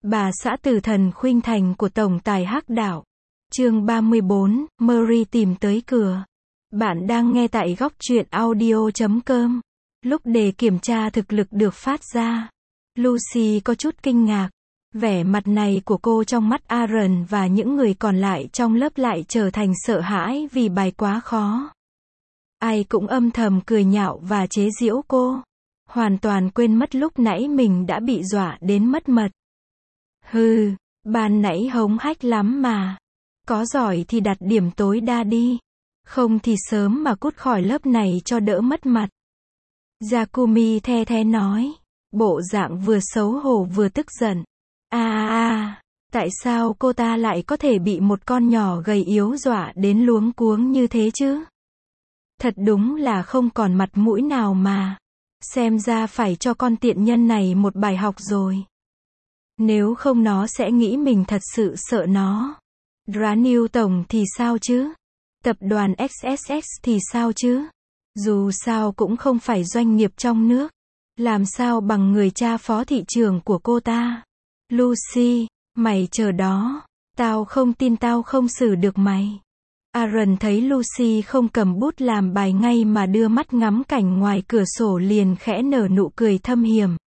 Bà xã tử thần khuynh thành của tổng tài Hắc Đạo. Chương 34, Mary tìm tới cửa. Bạn đang nghe tại góc truyện audio.com. Lúc đề kiểm tra thực lực được phát ra, Lucy có chút kinh ngạc. Vẻ mặt này của cô trong mắt Aaron và những người còn lại trong lớp lại trở thành sợ hãi vì bài quá khó. Ai cũng âm thầm cười nhạo và chế giễu cô. Hoàn toàn quên mất lúc nãy mình đã bị dọa đến mất mật. Hừ, ban nãy hống hách lắm mà. Có giỏi thì đặt điểm tối đa đi. Không thì sớm mà cút khỏi lớp này cho đỡ mất mặt. Yakumi the thé nói. Bộ dạng vừa xấu hổ vừa tức giận. Tại sao cô ta lại có thể bị một con nhỏ gầy yếu dọa đến luống cuống như thế chứ? Thật đúng là không còn mặt mũi nào mà. Xem ra phải cho con tiện nhân này một bài học rồi. Nếu không nó sẽ nghĩ mình thật sự sợ nó. Daniel Tổng thì sao chứ? Tập đoàn XSS thì sao chứ? Dù sao cũng không phải doanh nghiệp trong nước. Làm sao bằng người cha phó thị trưởng của cô ta? Lucy, mày chờ đó. Tao không tin tao không xử được mày. Aaron thấy Lucy không cầm bút làm bài ngay mà đưa mắt ngắm cảnh ngoài cửa sổ liền khẽ nở nụ cười thâm hiểm.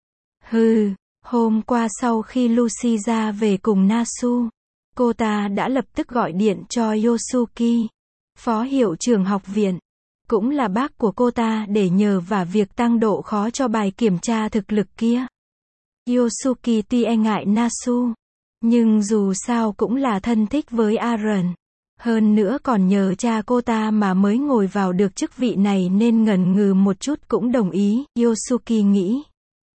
Hừ, hôm qua sau khi Lucy ra về cùng Nasu, cô ta đã lập tức gọi điện cho Yosuke, phó hiệu trưởng học viện, cũng là bác của cô ta để nhờ vả việc tăng độ khó cho bài kiểm tra thực lực kia. Yosuke tuy e ngại Nasu, nhưng dù sao cũng là thân thích với Aaron. Hơn nữa còn nhờ cha cô ta mà mới ngồi vào được chức vị này nên ngần ngừ một chút cũng đồng ý, Yosuke nghĩ.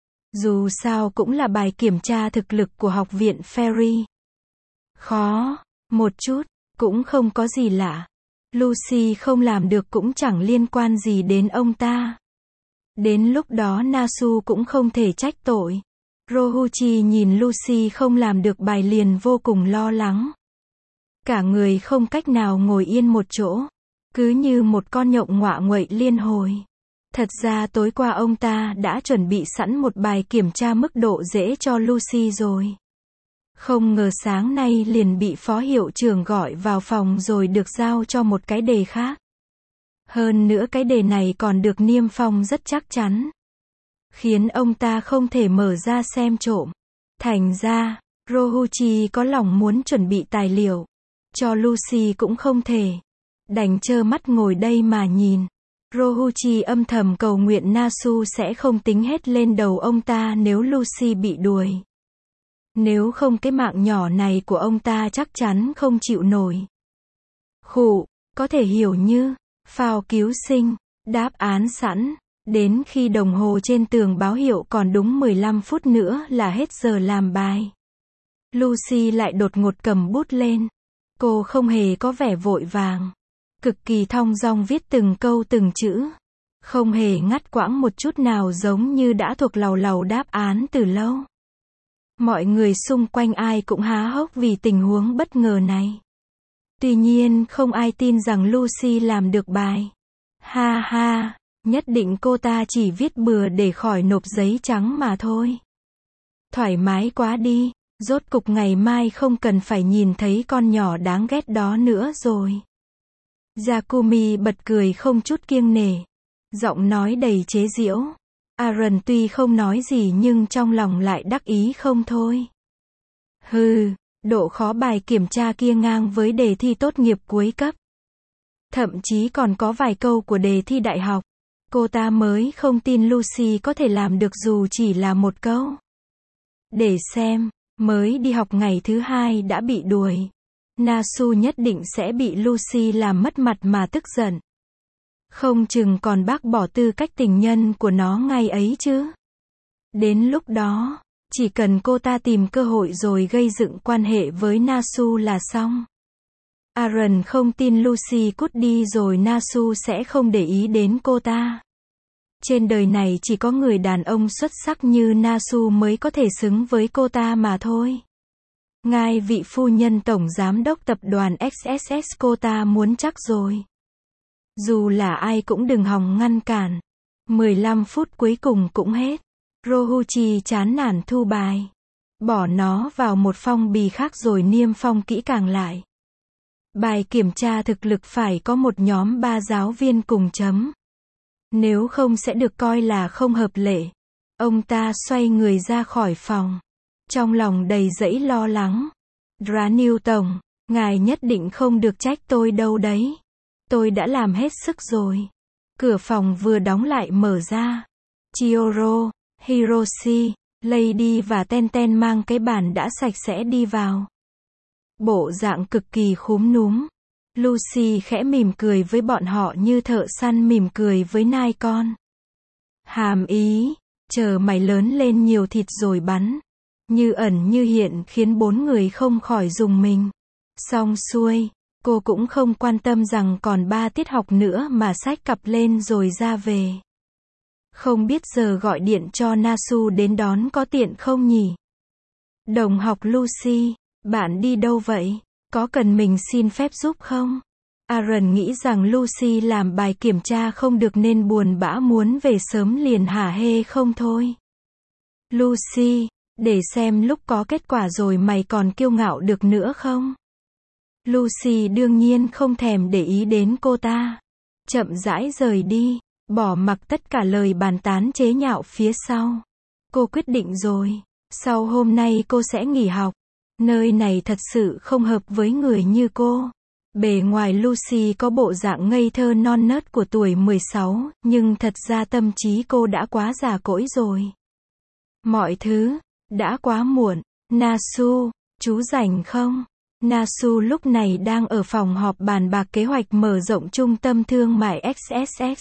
Dù sao cũng là bài kiểm tra thực lực của học viện Fairy. Khó, một chút, cũng không có gì lạ. Lucy không làm được cũng chẳng liên quan gì đến ông ta. Đến lúc đó Nasu cũng không thể trách tội. Rohuchi nhìn Lucy không làm được bài liền vô cùng lo lắng. Cả người không cách nào ngồi yên một chỗ. Cứ như một con nhộng ngoạ nguậy liên hồi. Thật ra tối qua ông ta đã chuẩn bị sẵn một bài kiểm tra mức độ dễ cho Lucy rồi. Không ngờ sáng nay liền bị phó hiệu trưởng gọi vào phòng rồi được giao cho một cái đề khác. Hơn nữa cái đề này còn được niêm phong rất chắc chắn. Khiến ông ta không thể mở ra xem trộm. Thành ra, Rohuchi có lòng muốn chuẩn bị tài liệu. Cho Lucy cũng không thể. Đành trơ mắt ngồi đây mà nhìn. Rohuchi âm thầm cầu nguyện Nasu sẽ không tính hết lên đầu ông ta nếu Lucy bị đuổi. Nếu không cái mạng nhỏ này của ông ta chắc chắn không chịu nổi. Khụ, có thể hiểu như, phao cứu sinh, đáp án sẵn. Đến khi đồng hồ trên tường báo hiệu còn đúng 15 phút nữa là hết giờ làm bài. Lucy lại đột ngột cầm bút lên. Cô không hề có vẻ vội vàng. Cực kỳ thong dong viết từng câu từng chữ. Không hề ngắt quãng một chút nào giống như đã thuộc lầu lầu đáp án từ lâu. Mọi người xung quanh ai cũng há hốc vì tình huống bất ngờ này. Tuy nhiên không ai tin rằng Lucy làm được bài. Ha ha, nhất định cô ta chỉ viết bừa để khỏi nộp giấy trắng mà thôi. Thoải mái quá đi, rốt cục ngày mai không cần phải nhìn thấy con nhỏ đáng ghét đó nữa rồi. Yakumi bật cười không chút kiêng nể. Giọng nói đầy chế giễu. Aaron tuy không nói gì nhưng trong lòng lại đắc ý không thôi. Hừ, độ khó bài kiểm tra kia ngang với đề thi tốt nghiệp cuối cấp. Thậm chí còn có vài câu của đề thi đại học. Cô ta mới không tin Lucy có thể làm được dù chỉ là một câu. Để xem, mới đi học ngày thứ 2 đã bị đuổi. Nasu nhất định sẽ bị Lucy làm mất mặt mà tức giận. Không chừng còn bác bỏ tư cách tình nhân của nó ngay ấy chứ. Đến lúc đó, chỉ cần cô ta tìm cơ hội rồi gây dựng quan hệ với Nasu là xong. Aaron không tin Lucy cút đi rồi Nasu sẽ không để ý đến cô ta. Trên đời này chỉ có người đàn ông xuất sắc như Nasu mới có thể xứng với cô ta mà thôi. Ngai vị phu nhân tổng giám đốc tập đoàn XSS cô ta muốn chắc rồi. Dù là ai cũng đừng hòng ngăn cản. 15 phút cuối cùng cũng hết. Rohuchi chán nản thu bài. bỏ nó vào một phong bì khác rồi niêm phong kỹ càng lại. Bài kiểm tra thực lực phải có một nhóm 3 giáo viên cùng chấm. Nếu không sẽ được coi là không hợp lệ. Ông ta xoay người ra khỏi phòng. Trong lòng đầy dẫy lo lắng. Daniel tổng, ngài nhất định không được trách tôi đâu đấy. Tôi đã làm hết sức rồi. Cửa phòng vừa đóng lại mở ra. Chihiro, Hiroshi, Lady và Tenten mang cái bàn đã sạch sẽ đi vào. Bộ dạng cực kỳ khúm núm. Lucy khẽ mỉm cười với bọn họ như thợ săn mỉm cười với nai con. Hàm ý, chờ mày lớn lên nhiều thịt rồi bắn. Như ẩn như hiện khiến 4 người không khỏi rùng mình. Xong xuôi, cô cũng không quan tâm rằng còn 3 tiết học nữa mà xách cặp lên rồi ra về. Không biết giờ gọi điện cho Nasu đến đón có tiện không nhỉ? Đồng học Lucy, bạn đi đâu vậy? Có cần mình xin phép giúp không? Aaron nghĩ rằng Lucy làm bài kiểm tra không được nên buồn bã muốn về sớm liền hả hê không thôi. Lucy, để xem lúc có kết quả rồi mày còn kiêu ngạo được nữa không? Lucy đương nhiên không thèm để ý đến cô ta. Chậm rãi rời đi, bỏ mặc tất cả lời bàn tán chế nhạo phía sau. Cô quyết định rồi, sau hôm nay cô sẽ nghỉ học. Nơi này thật sự không hợp với người như cô. Bề ngoài Lucy có bộ dạng ngây thơ non nớt của tuổi 16, nhưng thật ra tâm trí cô đã quá già cỗi rồi. Mọi thứ đã quá muộn. Nasu, chú rảnh không? Nasu lúc này đang ở phòng họp bàn bạc kế hoạch mở rộng trung tâm thương mại XSX.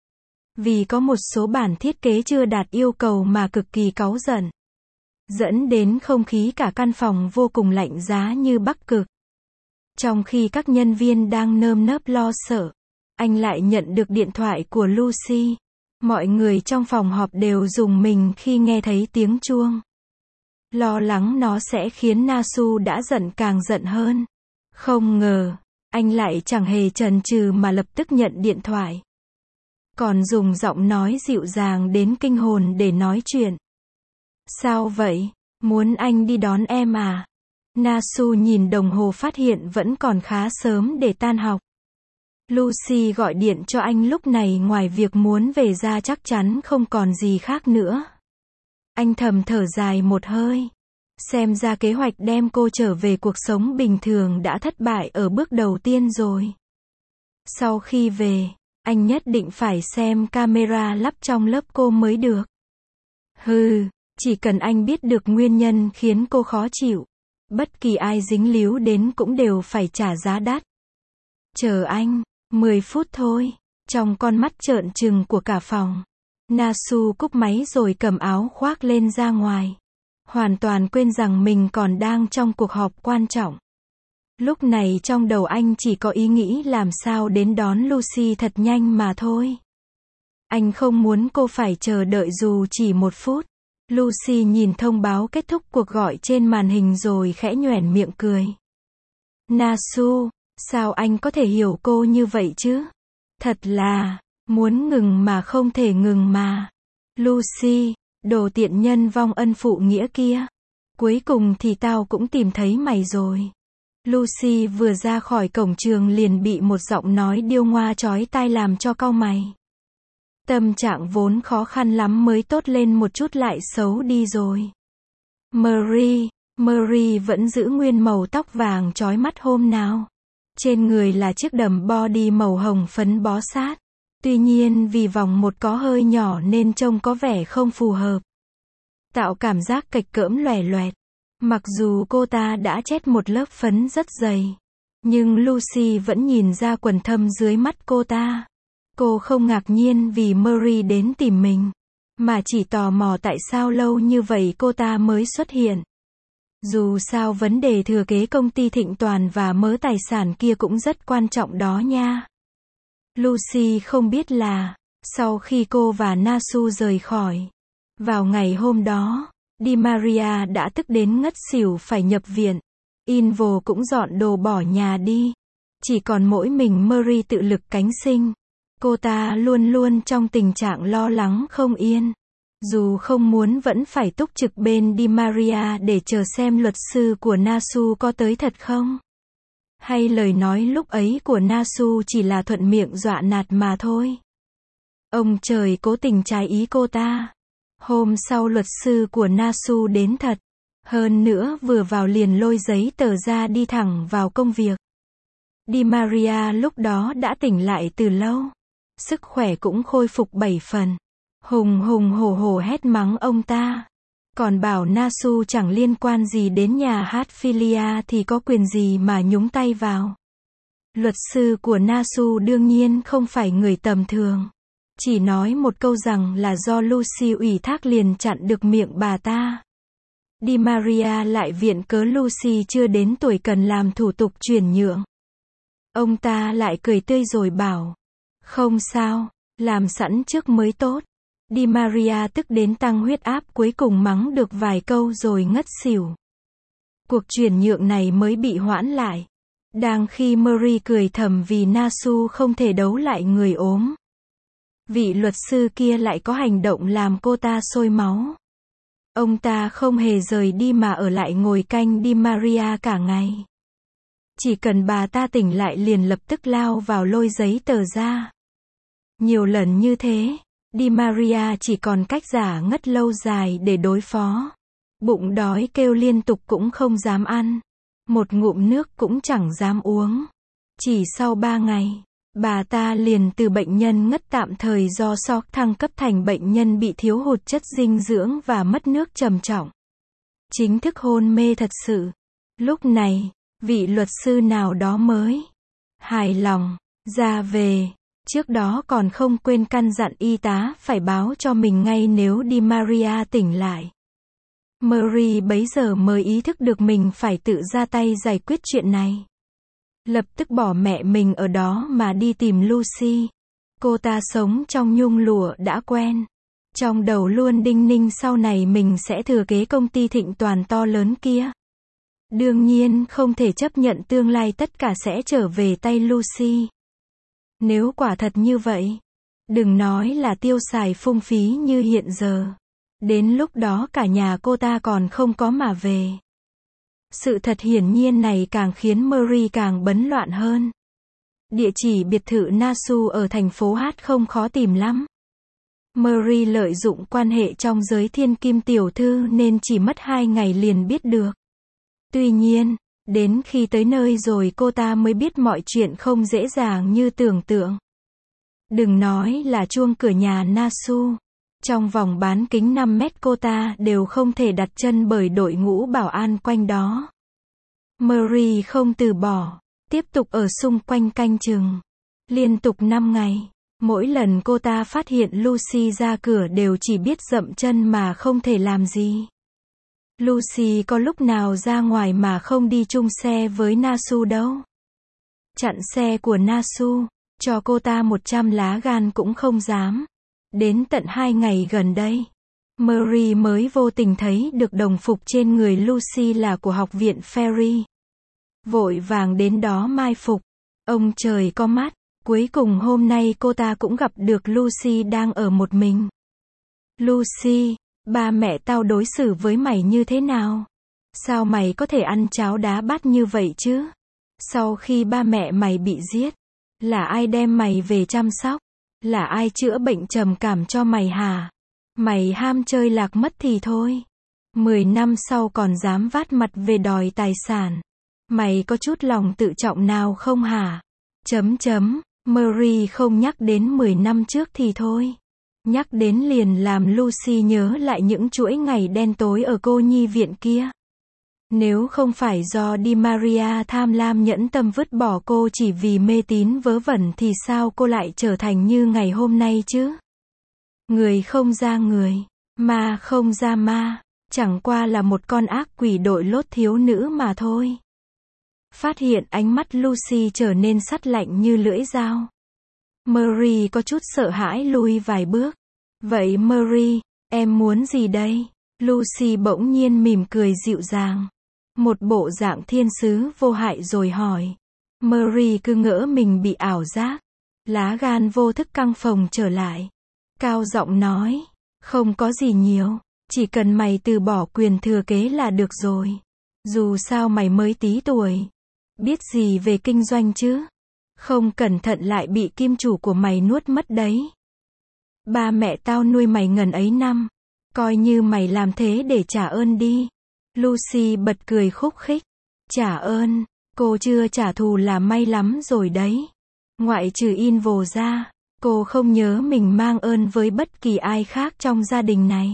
Vì có một số bản thiết kế chưa đạt yêu cầu mà cực kỳ cáu giận. Dẫn đến không khí cả căn phòng vô cùng lạnh giá như Bắc Cực. Trong khi các nhân viên đang nơm nớp lo sợ, anh lại nhận được điện thoại của Lucy. Mọi người trong phòng họp đều rùng mình khi nghe thấy tiếng chuông. Lo lắng nó sẽ khiến Nasu đã giận càng giận hơn. Không ngờ, anh lại chẳng hề chần chừ mà lập tức nhận điện thoại. Còn dùng giọng nói dịu dàng đến kinh hồn để nói chuyện. Sao vậy? Muốn anh đi đón em à? Nasu nhìn đồng hồ phát hiện vẫn còn khá sớm để tan học. Lucy gọi điện cho anh lúc này ngoài việc muốn về ra chắc chắn không còn gì khác nữa. Anh thầm thở dài một hơi. Xem ra kế hoạch đem cô trở về cuộc sống bình thường đã thất bại ở bước đầu tiên rồi. Sau khi về, anh nhất định phải xem camera lắp trong lớp cô mới được. Hừ, chỉ cần anh biết được nguyên nhân khiến cô khó chịu. Bất kỳ ai dính líu đến cũng đều phải trả giá đắt. Chờ anh, 10 phút thôi. Trong con mắt trợn trừng của cả phòng. Nasu cúp máy rồi cầm áo khoác lên ra ngoài. Hoàn toàn quên rằng mình còn đang trong cuộc họp quan trọng. Lúc này trong đầu anh chỉ có ý nghĩ làm sao đến đón Lucy thật nhanh mà thôi. Anh không muốn cô phải chờ đợi dù chỉ 1 phút. Lucy nhìn thông báo kết thúc cuộc gọi trên màn hình rồi khẽ nhoẻn miệng cười. Nasu, sao anh có thể hiểu cô như vậy chứ? Thật là, muốn ngừng mà không thể ngừng mà. Lucy, đồ tiện nhân vong ân phụ nghĩa kia. Cuối cùng thì tao cũng tìm thấy mày rồi. Lucy vừa ra khỏi cổng trường liền bị một giọng nói điêu ngoa chói tai làm cho cau mày. Tâm trạng vốn khó khăn lắm mới tốt lên một chút lại xấu đi rồi. Marie vẫn giữ nguyên màu tóc vàng chói mắt hôm nào. Trên người là chiếc đầm body màu hồng phấn bó sát. Tuy nhiên vì vòng một có hơi nhỏ nên trông có vẻ không phù hợp. Tạo cảm giác kệch cỡm loè loẹt. Mặc dù cô ta đã chét một lớp phấn rất dày. Nhưng Lucy vẫn nhìn ra quầng thâm dưới mắt cô ta. Cô không ngạc nhiên vì Marie đến tìm mình. Mà chỉ tò mò tại sao lâu như vậy cô ta mới xuất hiện. Dù sao vấn đề thừa kế công ty Thịnh Toàn và mớ tài sản kia cũng rất quan trọng đó nha. Lucy không biết là, sau khi cô và Nasu rời khỏi, vào ngày hôm đó, Di Maria đã tức đến ngất xỉu phải nhập viện. Invo cũng dọn đồ bỏ nhà đi. Chỉ còn mỗi mình Marie tự lực cánh sinh. Cô ta luôn luôn trong tình trạng lo lắng không yên. Dù không muốn vẫn phải túc trực bên Di Maria để chờ xem luật sư của Nasu có tới thật không. Hay lời nói lúc ấy của Nasu chỉ là thuận miệng dọa nạt mà thôi. Ông trời cố tình trái ý cô ta. Hôm sau luật sư của Nasu đến thật. Hơn nữa vừa vào liền lôi giấy tờ ra đi thẳng vào công việc. Di Maria lúc đó đã tỉnh lại từ lâu. Sức khỏe cũng khôi phục 7 phần. Hùng hùng hổ hổ hét mắng ông ta. Còn bảo Nasu chẳng liên quan gì đến nhà hát Philia thì có quyền gì mà nhúng tay vào. Luật sư của Nasu đương nhiên không phải người tầm thường. Chỉ nói một câu rằng là do Lucy ủy thác liền chặn được miệng bà ta. Di Maria lại viện cớ Lucy chưa đến tuổi cần làm thủ tục chuyển nhượng. Ông ta lại cười tươi rồi bảo. Không sao, làm sẵn trước mới tốt. Di Maria tức đến tăng huyết áp cuối cùng mắng được vài câu rồi ngất xỉu. Cuộc chuyển nhượng này mới bị hoãn lại. Đang khi Mary cười thầm vì Nasu không thể đấu lại người ốm. Vị luật sư kia lại có hành động làm cô ta sôi máu. Ông ta không hề rời đi mà ở lại ngồi canh Di Maria cả ngày. Chỉ cần bà ta tỉnh lại liền lập tức lao vào lôi giấy tờ ra. Nhiều lần như thế, Di Maria chỉ còn cách giả ngất lâu dài để đối phó. Bụng đói kêu liên tục cũng không dám ăn. Một ngụm nước cũng chẳng dám uống. Chỉ sau 3 ngày, bà ta liền từ bệnh nhân ngất tạm thời do shock thăng cấp thành bệnh nhân bị thiếu hụt chất dinh dưỡng và mất nước trầm trọng. Chính thức hôn mê thật sự. Lúc này, vị luật sư nào đó mới hài lòng ra về. Trước đó còn không quên căn dặn y tá phải báo cho mình ngay nếu Di Maria tỉnh lại. Mary bấy giờ mới ý thức được mình phải tự ra tay giải quyết chuyện này. Lập tức bỏ mẹ mình ở đó mà đi tìm Lucy. Cô ta sống trong nhung lụa đã quen. Trong đầu luôn đinh ninh sau này mình sẽ thừa kế công ty thịnh toàn to lớn kia. Đương nhiên không thể chấp nhận tương lai tất cả sẽ trở về tay Lucy. Nếu quả thật như vậy, đừng nói là tiêu xài phung phí như hiện giờ. Đến lúc đó cả nhà cô ta còn không có mà về. Sự thật hiển nhiên này càng khiến Mary càng bấn loạn hơn. Địa chỉ biệt thự Nasu ở thành phố Hát không khó tìm lắm. Mary lợi dụng quan hệ trong giới thiên kim tiểu thư nên chỉ mất 2 ngày liền biết được. Tuy nhiên, đến khi tới nơi rồi cô ta mới biết mọi chuyện không dễ dàng như tưởng tượng. Đừng nói là chuông cửa nhà Nasu. Trong vòng bán kính 5 mét cô ta đều không thể đặt chân bởi đội ngũ bảo an quanh đó. Mary không từ bỏ, tiếp tục ở xung quanh canh chừng. Liên tục 5 ngày, mỗi lần cô ta phát hiện Lucy ra cửa đều chỉ biết dậm chân mà không thể làm gì. Lucy có lúc nào ra ngoài mà không đi chung xe với Nasu đâu. Chặn xe của Nasu, cho cô ta 100 lá gan cũng không dám. Đến tận 2 ngày gần đây, Mary mới vô tình thấy được đồng phục trên người Lucy là của học viện Ferry. Vội vàng đến đó mai phục. Ông trời có mắt, cuối cùng hôm nay cô ta cũng gặp được Lucy đang ở một mình. Lucy, ba mẹ tao đối xử với mày như thế nào? Sao mày có thể ăn cháo đá bát như vậy chứ? Sau khi ba mẹ mày bị giết, là ai đem mày về chăm sóc? Là ai chữa bệnh trầm cảm cho mày hả? Mày ham chơi lạc mất thì thôi. 10 năm sau còn dám vát mặt về đòi tài sản. Mày có chút lòng tự trọng nào không hả? Mary không nhắc đến 10 năm trước thì thôi. Nhắc đến liền làm Lucy nhớ lại những chuỗi ngày đen tối ở cô nhi viện kia. Nếu không phải do Di Maria tham lam nhẫn tâm vứt bỏ cô chỉ vì mê tín vớ vẩn thì sao cô lại trở thành như ngày hôm nay chứ? Người không ra người, ma không ra ma, chẳng qua là một con ác quỷ đội lốt thiếu nữ mà thôi. Phát hiện ánh mắt Lucy trở nên sắt lạnh như lưỡi dao. Mary có chút sợ hãi lùi vài bước. Vậy Mary, em muốn gì đây? Lucy bỗng nhiên mỉm cười dịu dàng. Một bộ dạng thiên sứ vô hại rồi hỏi. Mary cứ ngỡ mình bị ảo giác. Lá gan vô thức căng phồng trở lại. Cao giọng nói. Không có gì nhiều. Chỉ cần mày từ bỏ quyền thừa kế là được rồi. Dù sao mày mới tí tuổi. Biết gì về kinh doanh chứ? Không cẩn thận lại bị kim chủ của mày nuốt mất đấy. Ba mẹ tao nuôi mày ngần ấy năm. Coi như mày làm thế để trả ơn đi. Lucy bật cười khúc khích. Trả ơn, cô chưa trả thù là may lắm rồi đấy. Ngoại trừ Invol ra, cô không nhớ mình mang ơn với bất kỳ ai khác trong gia đình này.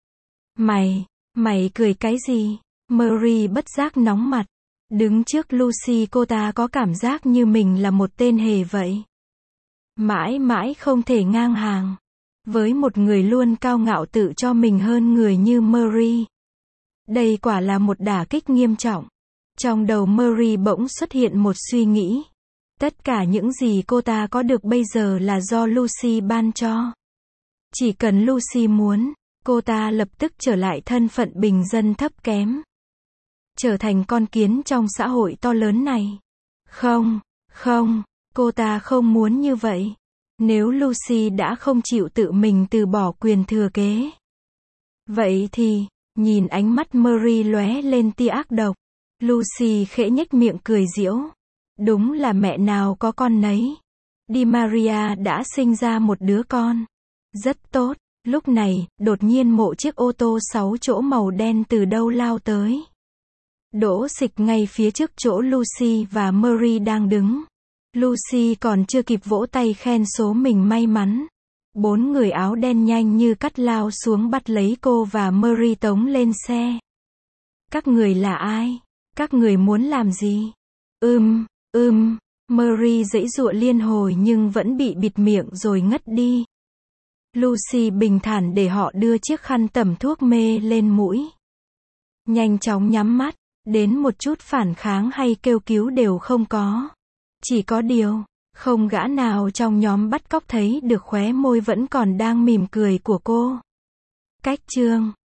Mày cười cái gì? Mary bất giác nóng mặt. Đứng trước Lucy cô ta có cảm giác như mình là một tên hề vậy. Mãi mãi không thể ngang hàng. Với một người luôn cao ngạo tự cho mình hơn người như Mary. Đây quả là một đả kích nghiêm trọng. Trong đầu Mary bỗng xuất hiện một suy nghĩ. Tất cả những gì cô ta có được bây giờ là do Lucy ban cho. Chỉ cần Lucy muốn, cô ta lập tức trở lại thân phận bình dân thấp kém. Trở thành con kiến trong xã hội to lớn này. Không, cô ta không muốn như vậy. Nếu Lucy đã không chịu tự mình từ bỏ quyền thừa kế. Vậy thì, nhìn ánh mắt Mary lóe lên tia ác độc. Lucy khẽ nhếch miệng cười giễu. Đúng là mẹ nào có con nấy. Di Maria đã sinh ra một đứa con. Rất tốt. Lúc này, đột nhiên một chiếc ô tô 6 chỗ màu đen từ đâu lao tới. Đỗ xịch ngay phía trước chỗ Lucy và Mary đang đứng. Lucy còn chưa kịp vỗ tay khen số mình may mắn. 4 người áo đen nhanh như cắt lao xuống bắt lấy cô và Mary tống lên xe. Các người là ai? Các người muốn làm gì? Mary giãy giụa liên hồi nhưng vẫn bị bịt miệng rồi ngất đi. Lucy bình thản để họ đưa chiếc khăn tẩm thuốc mê lên mũi. Nhanh chóng nhắm mắt, đến một chút phản kháng hay kêu cứu đều không có. Chỉ có điều, không gã nào trong nhóm bắt cóc thấy được khóe môi vẫn còn đang mỉm cười của cô. Cách chương